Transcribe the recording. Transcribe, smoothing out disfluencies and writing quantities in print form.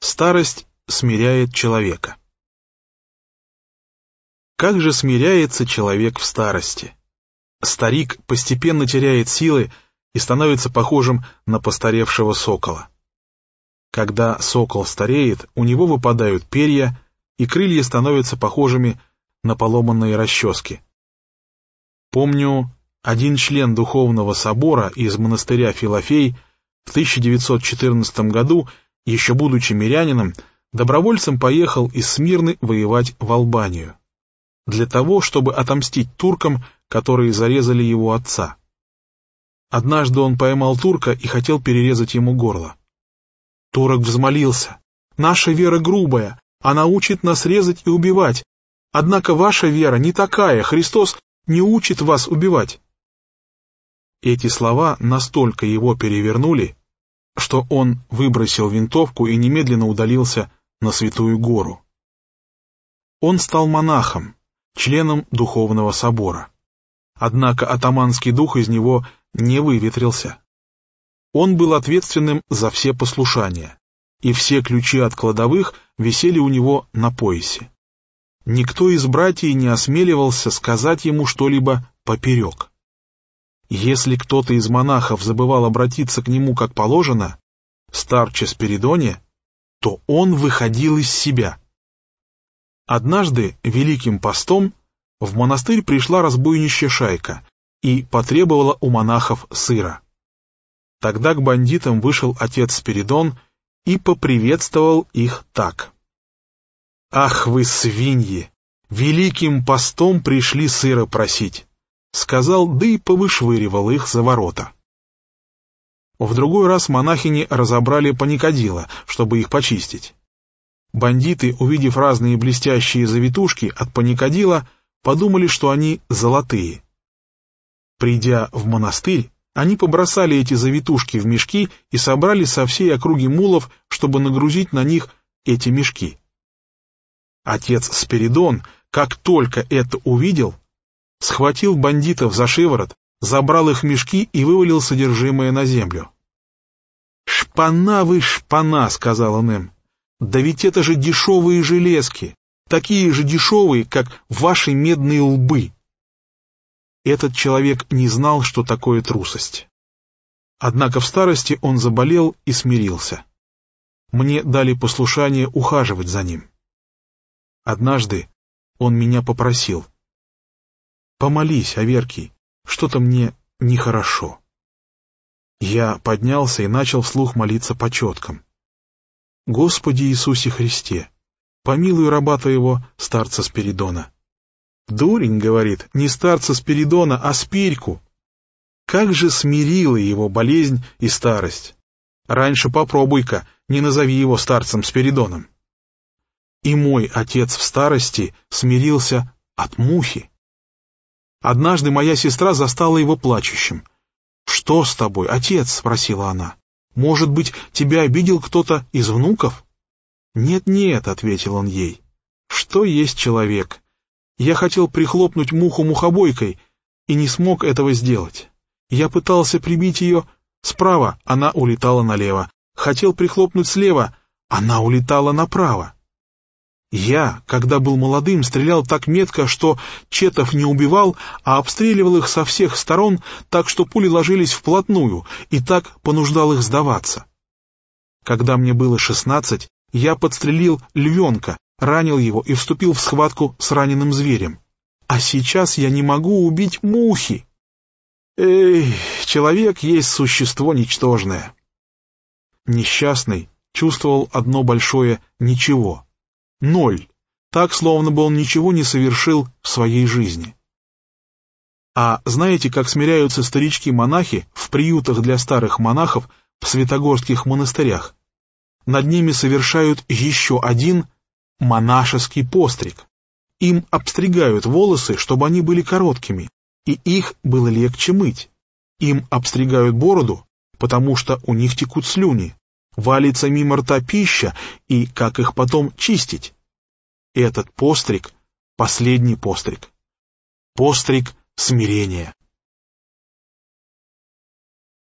Старость смиряет человека. Как же смиряется человек в старости? Старик постепенно теряет силы и становится похожим на постаревшего сокола. Когда сокол стареет, у него выпадают перья, и крылья становятся похожими на поломанные расчески. Помню, один член духовного собора из монастыря Филофей в 1914 году, еще будучи мирянином, добровольцем поехал из Смирны воевать в Албанию, для того, чтобы отомстить туркам, которые зарезали его отца. Однажды он поймал турка и хотел перерезать ему горло. Турок взмолился: «Наша вера грубая, она учит нас резать и убивать. Однако ваша вера не такая, Христос не учит вас убивать». Эти слова настолько его перевернули, что он выбросил винтовку и немедленно удалился на Святую Гору. Он стал монахом, членом духовного собора. Однако атаманский дух из него не выветрился. Он был ответственным за все послушания, и все ключи от кладовых висели у него на поясе. Никто из братьев не осмеливался сказать ему что-либо поперек. Если кто-то из монахов забывал обратиться к нему как положено, старче Спиридоне, то он выходил из себя. Однажды Великим постом в монастырь пришла разбойничья шайка и потребовала у монахов сыра. Тогда к бандитам вышел отец Спиридон и поприветствовал их так: «Ах вы, свиньи! Великим постом пришли сыра просить!» Сказал, да и повышвыривал их за ворота. В другой раз монахини разобрали паникадила, чтобы их почистить. Бандиты, увидев разные блестящие завитушки от паникадила, подумали, что они золотые. Придя в монастырь, они побросали эти завитушки в мешки и собрали со всей округи мулов, чтобы нагрузить на них эти мешки. Отец Спиридон, как только это увидел, схватил бандитов за шиворот, забрал их мешки и вывалил содержимое на землю. «Шпана вы, шпана!» — сказал он им. «Да ведь это же дешевые железки, такие же дешевые, как ваши медные лбы!» Этот человек не знал, что такое трусость. Однако в старости он заболел и смирился. Мне дали послушание ухаживать за ним. Однажды он меня попросил: «Помолись, Аверкий, что-то мне нехорошо». Я поднялся и начал вслух молиться по четкам. «Господи Иисусе Христе, помилуй раба твоего, старца Спиридона». «Дурень, — говорит, — не старца Спиридона, а Спирьку». Как же смирила его болезнь и старость! Раньше попробуй-ка, не назови его старцем Спиридоном. И мой отец в старости смирился от мухи. Однажды моя сестра застала его плачущим. «Что с тобой, отец?» — спросила она. «Может быть, тебя обидел кто-то из внуков?» «Нет-нет», — ответил он ей. «Что есть человек? Я хотел прихлопнуть муху мухобойкой и не смог этого сделать. Я пытался прибить ее справа, она улетала налево. Хотел прихлопнуть слева, она улетала направо. Я, когда был молодым, стрелял так метко, что четов не убивал, а обстреливал их со всех сторон, так что пули ложились вплотную, и так понуждал их сдаваться. Когда мне было 16, я подстрелил львенка, ранил его и вступил в схватку с раненым зверем. А сейчас я не могу убить мухи. Эй, человек есть существо ничтожное». Несчастный чувствовал одно большое «ничего». 0. Так, словно бы он ничего не совершил в своей жизни. А знаете, как смиряются старички-монахи в приютах для старых монахов в святогорских монастырях? Над ними совершают еще один монашеский постриг. Им обстригают волосы, чтобы они были короткими, и их было легче мыть. Им обстригают бороду, потому что у них текут слюни. Валится мимо рта пища, и как их потом чистить? Этот постриг — последний постриг. Постриг смирения.